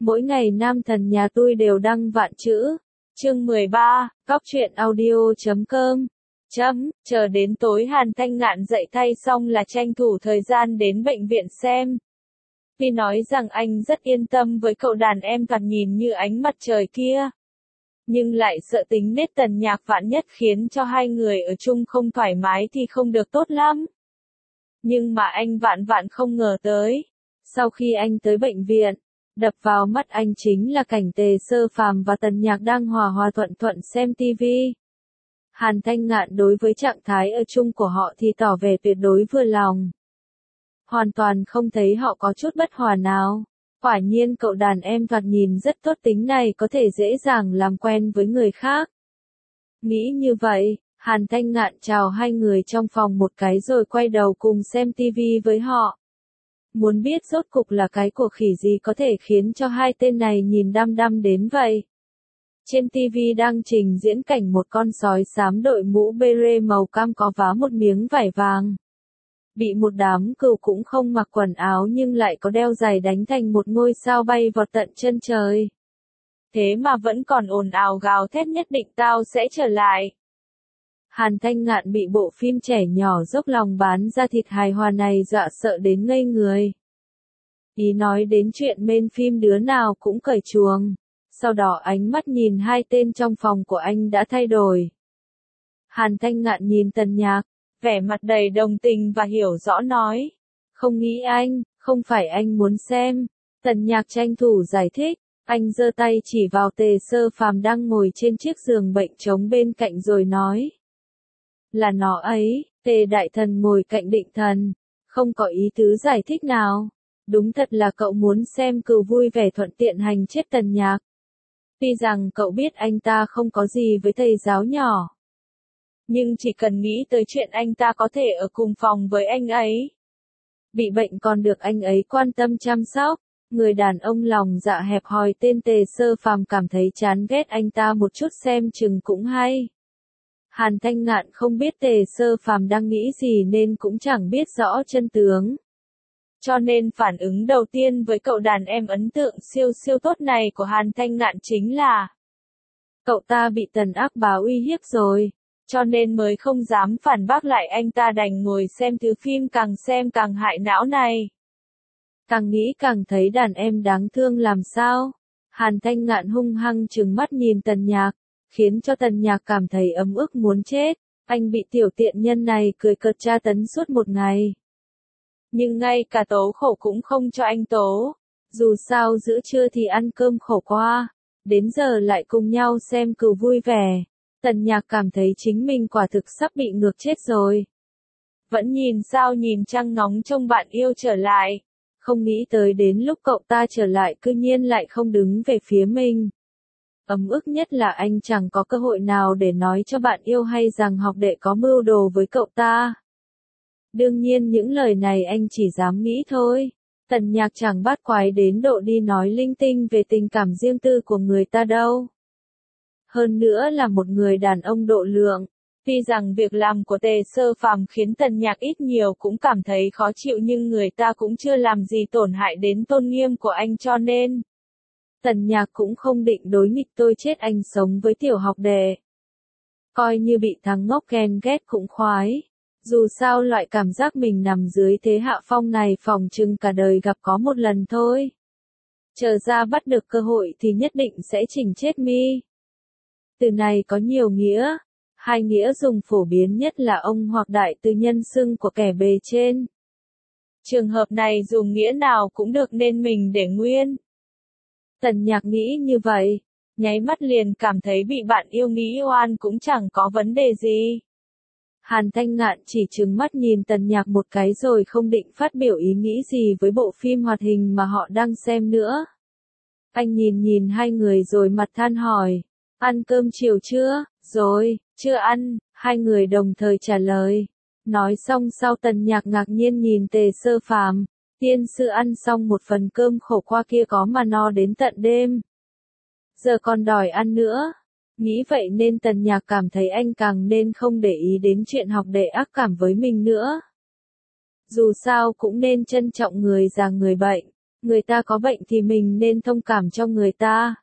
Mỗi ngày nam thần nhà tôi đều đăng vạn chữ. Chương 13, Cóc truyện audio.com. Chờ đến tối Hàn Thanh Ngạn dậy thay xong là tranh thủ thời gian đến bệnh viện xem. Tuy nói rằng anh rất yên tâm với cậu đàn em thoạt nhìn như ánh mặt trời kia, nhưng lại sợ tính nết Tần Nhạc vạn nhất khiến cho hai người ở chung không thoải mái thì không được tốt lắm. Nhưng mà anh vạn không ngờ tới. Sau khi anh tới bệnh viện, đập vào mắt anh chính là cảnh Tề Sơ Phàm và Tần Nhạc đang hòa thuận xem tivi. Hàn Thanh Ngạn đối với trạng thái ở chung của họ thì tỏ vẻ tuyệt đối vừa lòng. Hoàn toàn không thấy họ có chút bất hòa nào. Quả nhiên cậu đàn em thoạt nhìn rất tốt tính này có thể dễ dàng làm quen với người khác. Nghĩ như vậy, Hàn Thanh Ngạn chào hai người trong phòng một cái rồi quay đầu cùng xem tivi với họ. Muốn biết rốt cục là cái của khỉ gì có thể khiến cho hai tên này nhìn đăm đến vậy. Trên tivi đang trình diễn cảnh một con sói xám đội mũ bê màu cam có vá một miếng vải vàng. Bị một đám cừu cũng không mặc quần áo nhưng lại có đeo giày đánh thành một ngôi sao bay vọt tận chân trời. Thế mà vẫn còn ồn ào gào thét nhất định tao sẽ trở lại. Hàn Thanh Ngạn bị bộ phim trẻ nhỏ dốc lòng bán ra thịt hài hòa này dọa sợ đến ngây người. Ý nói đến chuyện bên phim đứa nào cũng cởi chuồng. Sau đó ánh mắt nhìn hai tên trong phòng của anh đã thay đổi. Hàn Thanh Ngạn nhìn Tần Nhạc, vẻ mặt đầy đồng tình và hiểu rõ nói. Không nghĩ anh, không phải anh muốn xem. Tần Nhạc tranh thủ giải thích, anh giơ tay chỉ vào Tề Sơ Phàm đang ngồi trên chiếc giường bệnh trống bên cạnh rồi nói. Là nó ấy, Tề Đại Thần ngồi cạnh Định Thần, không có ý tứ giải thích nào. Đúng thật là cậu muốn xem cừu vui vẻ thuận tiện hành chết Tần Nhạc. Tuy rằng cậu biết anh ta không có gì với thầy giáo nhỏ. Nhưng chỉ cần nghĩ tới chuyện anh ta có thể ở cùng phòng với anh ấy. Bị bệnh còn được anh ấy quan tâm chăm sóc. Người đàn ông lòng dạ hẹp hòi tên Tề Sơ Phàm cảm thấy chán ghét anh ta một chút xem chừng cũng hay. Hàn Thanh Ngạn không biết Tề Sơ Phàm đang nghĩ gì nên cũng chẳng biết rõ chân tướng. Cho nên phản ứng đầu tiên với cậu đàn em ấn tượng siêu tốt này của Hàn Thanh Ngạn chính là cậu ta bị Tần Ác Bá uy hiếp rồi, cho nên mới không dám phản bác lại anh ta đành ngồi xem thứ phim càng xem càng hại não này. Càng nghĩ càng thấy đàn em đáng thương làm sao. Hàn Thanh Ngạn hung hăng trừng mắt nhìn Tần Nhạc, khiến cho Tần Nhạc cảm thấy ấm ức muốn chết. Anh bị tiểu tiện nhân này cười cợt tra tấn suốt một ngày. Nhưng ngay cả tố khổ cũng không cho anh tố. Dù sao giữa trưa thì ăn cơm khổ qua, đến giờ lại cùng nhau xem cừu vui vẻ. Tần Nhạc cảm thấy chính mình quả thực sắp bị ngược chết rồi. Vẫn nhìn sao nhìn trăng ngóng trông bạn yêu trở lại. Không nghĩ tới đến lúc cậu ta trở lại cư nhiên lại không đứng về phía mình. Ấm ức nhất là anh chẳng có cơ hội nào để nói cho bạn yêu hay rằng học đệ có mưu đồ với cậu ta. Đương nhiên những lời này anh chỉ dám nghĩ thôi. Tần Nhạc chẳng bát quái đến độ đi nói linh tinh về tình cảm riêng tư của người ta đâu. Hơn nữa là một người đàn ông độ lượng. Tuy rằng việc làm của Tề Sơ Phàm khiến Tần Nhạc ít nhiều cũng cảm thấy khó chịu nhưng người ta cũng chưa làm gì tổn hại đến tôn nghiêm của anh cho nên. Tần Nhạc cũng không định đối nghịch tôi chết anh sống với tiểu học đệ. Coi như bị thằng ngốc ghen ghét cũng khoái. Dù sao loại cảm giác mình nằm dưới thế hạ phong này phỏng chừng cả đời gặp có một lần thôi. Chờ ra bắt được cơ hội thì nhất định sẽ chỉnh chết mi. Từ này có nhiều nghĩa. Hai nghĩa dùng phổ biến nhất là ông hoặc đại từ nhân xưng của kẻ bề trên. Trường hợp này dùng nghĩa nào cũng được nên mình để nguyên. Tần Nhạc nghĩ như vậy, nháy mắt liền cảm thấy bị bạn yêu nghĩ oan cũng chẳng có vấn đề gì. Hàn Thanh Ngạn chỉ trừng mắt nhìn Tần Nhạc một cái rồi không định phát biểu ý nghĩ gì với bộ phim hoạt hình mà họ đang xem nữa. Anh nhìn hai người rồi mặt than hỏi, ăn cơm chiều chưa? Rồi, chưa ăn, hai người đồng thời trả lời. Nói xong sau Tần Nhạc ngạc nhiên nhìn Tề Sơ Phàm, tiên sư ăn xong một phần cơm khổ qua kia có mà no đến tận đêm. Giờ còn đòi ăn nữa. Nghĩ vậy nên Tần Nhạc cảm thấy anh càng nên không để ý đến chuyện học đệ ác cảm với mình nữa. Dù sao cũng nên trân trọng người già người bệnh. Người ta có bệnh thì mình nên thông cảm cho người ta.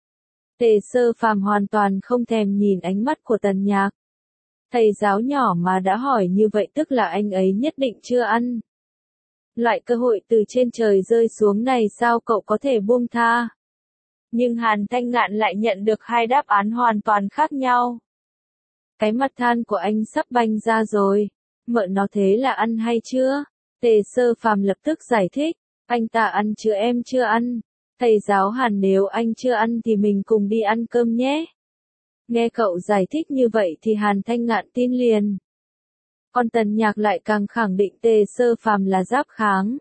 Tề Sơ Phàm hoàn toàn không thèm nhìn ánh mắt của Tần Nhạc. Thầy giáo nhỏ mà đã hỏi như vậy tức là anh ấy nhất định chưa ăn. Loại cơ hội từ trên trời rơi xuống này sao cậu có thể buông tha? Nhưng Hàn Thanh Ngạn lại nhận được hai đáp án hoàn toàn khác nhau. Cái mặt than của anh sắp banh ra rồi. Mợ nó thế là ăn hay chưa? Tề Sơ Phàm lập tức giải thích. Anh ta ăn chứ em chưa ăn. Thầy giáo Hàn nếu anh chưa ăn thì mình cùng đi ăn cơm nhé. Nghe cậu giải thích như vậy thì Hàn Thanh Ngạn tin liền. Còn Tần Nhạc lại càng khẳng định Tề Sơ Phàm là giáp kháng.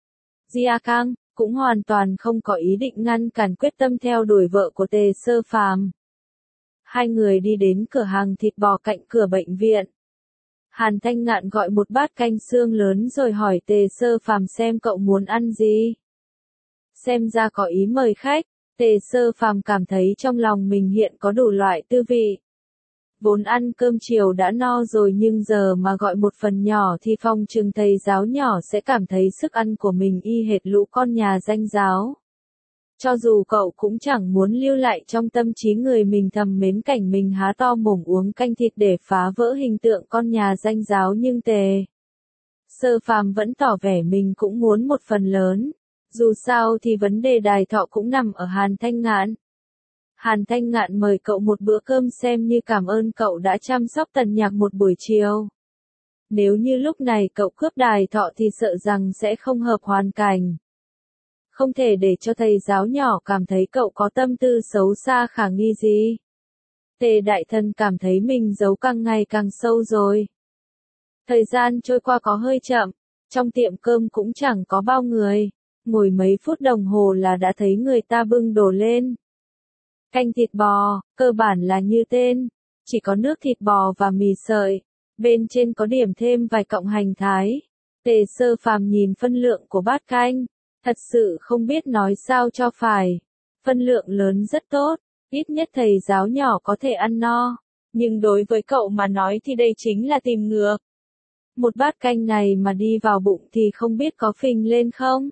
Gia Cang cũng hoàn toàn không có ý định ngăn cản quyết tâm theo đuổi vợ của Tề Sơ Phàm. Hai người đi đến cửa hàng thịt bò cạnh cửa bệnh viện. Hàn Thanh Ngạn gọi một bát canh xương lớn rồi hỏi Tề Sơ Phàm xem cậu muốn ăn gì. Xem ra có ý mời khách, Tề Sơ Phàm cảm thấy trong lòng mình hiện có đủ loại tư vị. Vốn ăn cơm chiều đã no rồi nhưng giờ mà gọi một phần nhỏ thì phòng trừng thầy giáo nhỏ sẽ cảm thấy sức ăn của mình y hệt lũ con nhà danh giáo. Cho dù cậu cũng chẳng muốn lưu lại trong tâm trí người mình thầm mến cảnh mình há to mồm uống canh thịt để phá vỡ hình tượng con nhà danh giáo nhưng Tề Sơ Phàm vẫn tỏ vẻ mình cũng muốn một phần lớn. Dù sao thì vấn đề đài thọ cũng nằm ở Hàn Thanh Ngạn. Hàn Thanh Ngạn mời cậu một bữa cơm xem như cảm ơn cậu đã chăm sóc Tần Nhạc một buổi chiều. Nếu như lúc này cậu cướp đài thọ thì sợ rằng sẽ không hợp hoàn cảnh. Không thể để cho thầy giáo nhỏ cảm thấy cậu có tâm tư xấu xa khả nghi gì. Tề đại thần cảm thấy mình giấu càng ngày càng sâu rồi. Thời gian trôi qua có hơi chậm, trong tiệm cơm cũng chẳng có bao người. Ngồi mấy phút đồng hồ là đã thấy người ta bưng đồ lên. Canh thịt bò, cơ bản là như tên, chỉ có nước thịt bò và mì sợi, bên trên có điểm thêm vài cọng hành thái. Tề Sơ Phàm nhìn phân lượng của bát canh, thật sự không biết nói sao cho phải. Phân lượng lớn rất tốt, ít nhất thầy giáo nhỏ có thể ăn no, nhưng đối với cậu mà nói thì đây chính là tìm ngược. Một bát canh này mà đi vào bụng thì không biết có phình lên không?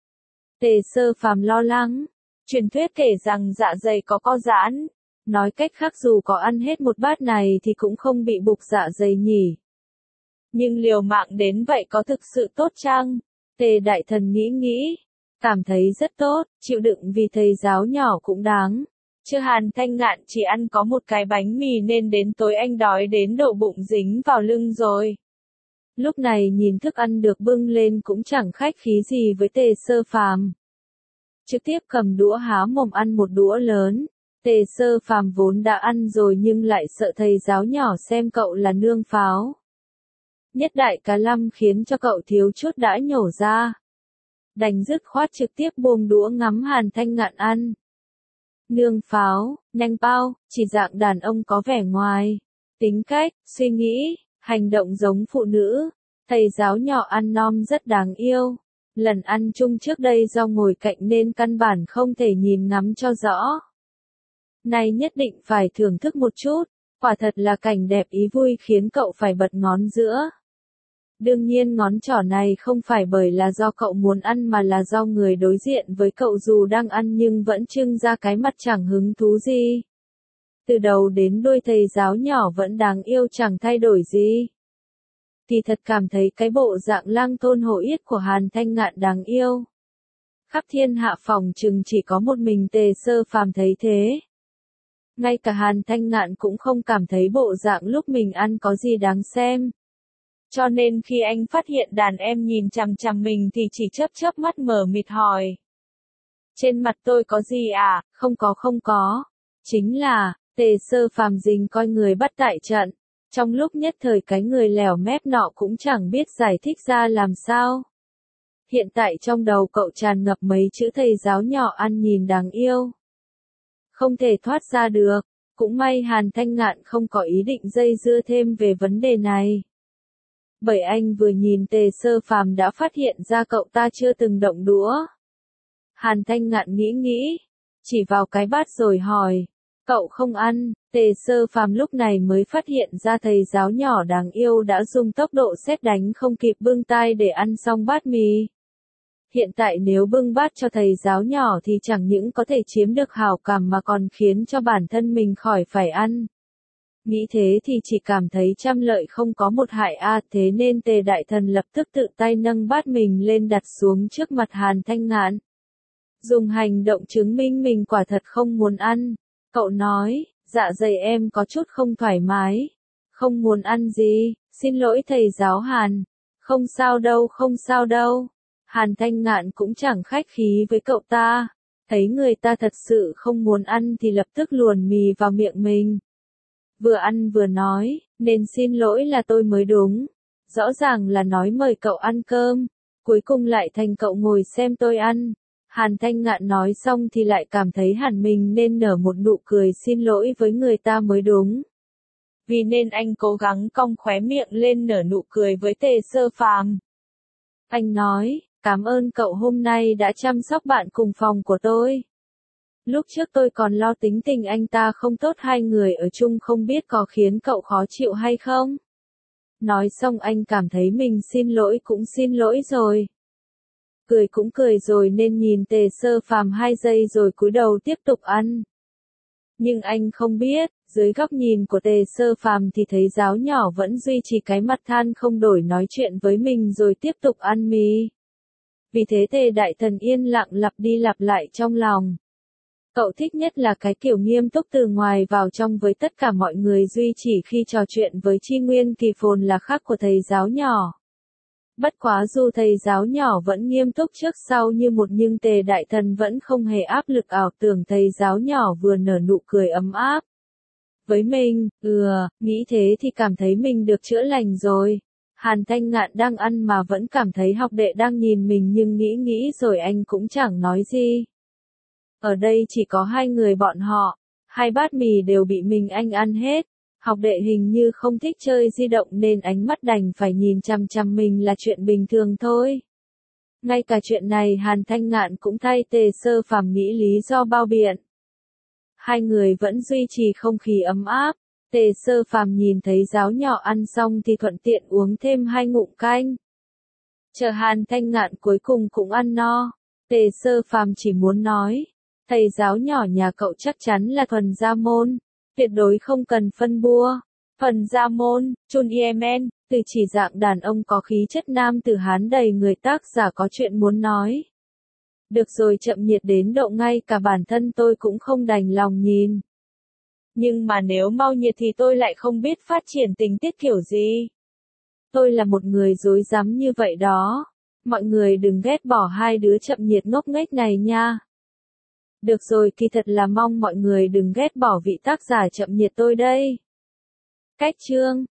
Tề Sơ Phàm lo lắng. Truyền thuyết kể rằng dạ dày có co giãn. Nói cách khác dù có ăn hết một bát này thì cũng không bị bục dạ dày nhỉ. Nhưng liều mạng đến vậy có thực sự tốt chăng? Tề đại thần nghĩ. Cảm thấy rất tốt, chịu đựng vì thầy giáo nhỏ cũng đáng. Chứ Hàn Thanh Ngạn chỉ ăn có một cái bánh mì nên đến tối anh đói đến độ bụng dính vào lưng rồi. Lúc này nhìn thức ăn được bưng lên cũng chẳng khách khí gì với Tề Sơ Phàm. Trực tiếp cầm đũa há mồm ăn một đũa lớn. Tề Sơ Phàm vốn đã ăn rồi nhưng lại sợ thầy giáo nhỏ xem cậu là nương pháo. Nhất đại cá lăm khiến cho cậu thiếu chút đã nhổ ra. Đành dứt khoát trực tiếp buông đũa ngắm Hàn Thanh Ngạn ăn. Nương pháo, nanh bao, chỉ dạng đàn ông có vẻ ngoài. Tính cách, suy nghĩ, hành động giống phụ nữ. Thầy giáo nhỏ ăn nom rất đáng yêu. Lần ăn chung trước đây do ngồi cạnh nên căn bản không thể nhìn ngắm cho rõ. Nay nhất định phải thưởng thức một chút, quả thật là cảnh đẹp ý vui khiến cậu phải bật ngón giữa. Đương nhiên ngón trỏ này không phải bởi là do cậu muốn ăn mà là do người đối diện với cậu dù đang ăn nhưng vẫn trưng ra cái mặt chẳng hứng thú gì. Từ đầu đến đuôi thầy giáo nhỏ vẫn đáng yêu chẳng thay đổi gì. Thì thật cảm thấy cái bộ dạng lang thôn hổ yết của Hàn Thanh Ngạn đáng yêu. Khắp thiên hạ phòng chừng chỉ có một mình Tề Sơ Phàm thấy thế. Ngay cả Hàn Thanh Ngạn cũng không cảm thấy bộ dạng lúc mình ăn có gì đáng xem. Cho nên khi anh phát hiện đàn em nhìn chằm chằm mình thì chỉ chớp mắt mờ mịt hỏi. Trên mặt tôi có gì à? Không có. Chính là, Tề Sơ Phàm dình coi người bắt tại trận. Trong lúc nhất thời cái người lèo mép nọ cũng chẳng biết giải thích ra làm sao. Hiện tại trong đầu cậu tràn ngập mấy chữ thầy giáo nhỏ ăn nhìn đáng yêu. Không thể thoát ra được, cũng may Hàn Thanh Ngạn không có ý định dây dưa thêm về vấn đề này. Bởi anh vừa nhìn Tề Sơ Phàm đã phát hiện ra cậu ta chưa từng động đũa. Hàn Thanh Ngạn nghĩ, chỉ vào cái bát rồi hỏi, cậu không ăn? Tề Sơ Phàm lúc này mới phát hiện ra thầy giáo nhỏ đáng yêu đã dùng tốc độ sét đánh không kịp bưng tay để ăn xong bát mì. Hiện tại nếu bưng bát cho thầy giáo nhỏ thì chẳng những có thể chiếm được hảo cảm mà còn khiến cho bản thân mình khỏi phải ăn. Nghĩ thế thì chỉ cảm thấy trăm lợi không có một hại thế nên Tề Đại Thần lập tức tự tay nâng bát mình lên đặt xuống trước mặt Hàn Thanh Ngạn. Dùng hành động chứng minh mình quả thật không muốn ăn. Cậu nói, dạ dày em có chút không thoải mái. Không muốn ăn gì, xin lỗi thầy giáo Hàn. Không sao đâu, không sao đâu. Hàn Thanh Ngạn cũng chẳng khách khí với cậu ta. Thấy người ta thật sự không muốn ăn thì lập tức luồn mì vào miệng mình. Vừa ăn vừa nói, nên xin lỗi là tôi mới đúng. Rõ ràng là nói mời cậu ăn cơm. Cuối cùng lại thành cậu ngồi xem tôi ăn. Hàn Thanh Ngạn nói xong thì lại cảm thấy hẳn mình nên nở một nụ cười xin lỗi với người ta mới đúng. Vì nên anh cố gắng cong khóe miệng lên nở nụ cười với Tề Sơ Phàm. Anh nói, cảm ơn cậu hôm nay đã chăm sóc bạn cùng phòng của tôi. Lúc trước tôi còn lo tính tình anh ta không tốt, hai người ở chung không biết có khiến cậu khó chịu hay không. Nói xong anh cảm thấy mình xin lỗi cũng xin lỗi rồi. Cười cũng cười rồi nên nhìn Tề Sơ Phàm 2 giây rồi cúi đầu tiếp tục ăn. Nhưng anh không biết, dưới góc nhìn của Tề Sơ Phàm thì thấy giáo nhỏ vẫn duy trì cái mặt than không đổi nói chuyện với mình rồi tiếp tục ăn mì. Vì thế Tề Đại Thần yên lặng lặp đi lặp lại trong lòng. Cậu thích nhất là cái kiểu nghiêm túc từ ngoài vào trong với tất cả mọi người, duy chỉ khi trò chuyện với Tri Nguyên Kỳ Phồn là khác của thầy giáo nhỏ. Bất quá dù thầy giáo nhỏ vẫn nghiêm túc trước sau như một nhưng Tề Đại Thần vẫn không hề áp lực, ảo tưởng thầy giáo nhỏ vừa nở nụ cười ấm áp. Với mình, nghĩ thế thì cảm thấy mình được chữa lành rồi. Hàn Thanh Ngạn đang ăn mà vẫn cảm thấy học đệ đang nhìn mình nhưng nghĩ rồi anh cũng chẳng nói gì. Ở đây chỉ có hai người bọn họ, 2 bát mì đều bị anh ăn hết. Học đệ hình như không thích chơi di động nên ánh mắt đành phải nhìn chằm chằm mình là chuyện bình thường thôi. Ngay cả chuyện này Hàn Thanh Ngạn cũng thay Tề Sơ Phàm nghĩ lý do bao biện. Hai người vẫn duy trì không khí ấm áp. Tề Sơ Phàm nhìn thấy giáo nhỏ ăn xong thì thuận tiện uống thêm 2 ngụm canh. Chờ Hàn Thanh Ngạn cuối cùng cũng ăn no. Tề Sơ Phàm chỉ muốn nói, thầy giáo nhỏ nhà cậu chắc chắn là thuần gia môn. Tuyệt đối không cần phân bua. Phần gia môn, Chun Yemen, từ chỉ dạng đàn ông có khí chất nam tử Hán đầy người, tác giả có chuyện muốn nói. Được rồi, chậm nhiệt đến độ ngay cả bản thân tôi cũng không đành lòng nhìn. Nhưng mà nếu mau nhiệt thì tôi lại không biết phát triển tình tiết kiểu gì. Tôi là một người dối rắm như vậy đó. Mọi người đừng ghét bỏ hai đứa chậm nhiệt ngốc nghếch này nha. Được rồi, kỳ thật là mong mọi người đừng ghét bỏ vị tác giả chậm nhiệt tôi đây. Cách chương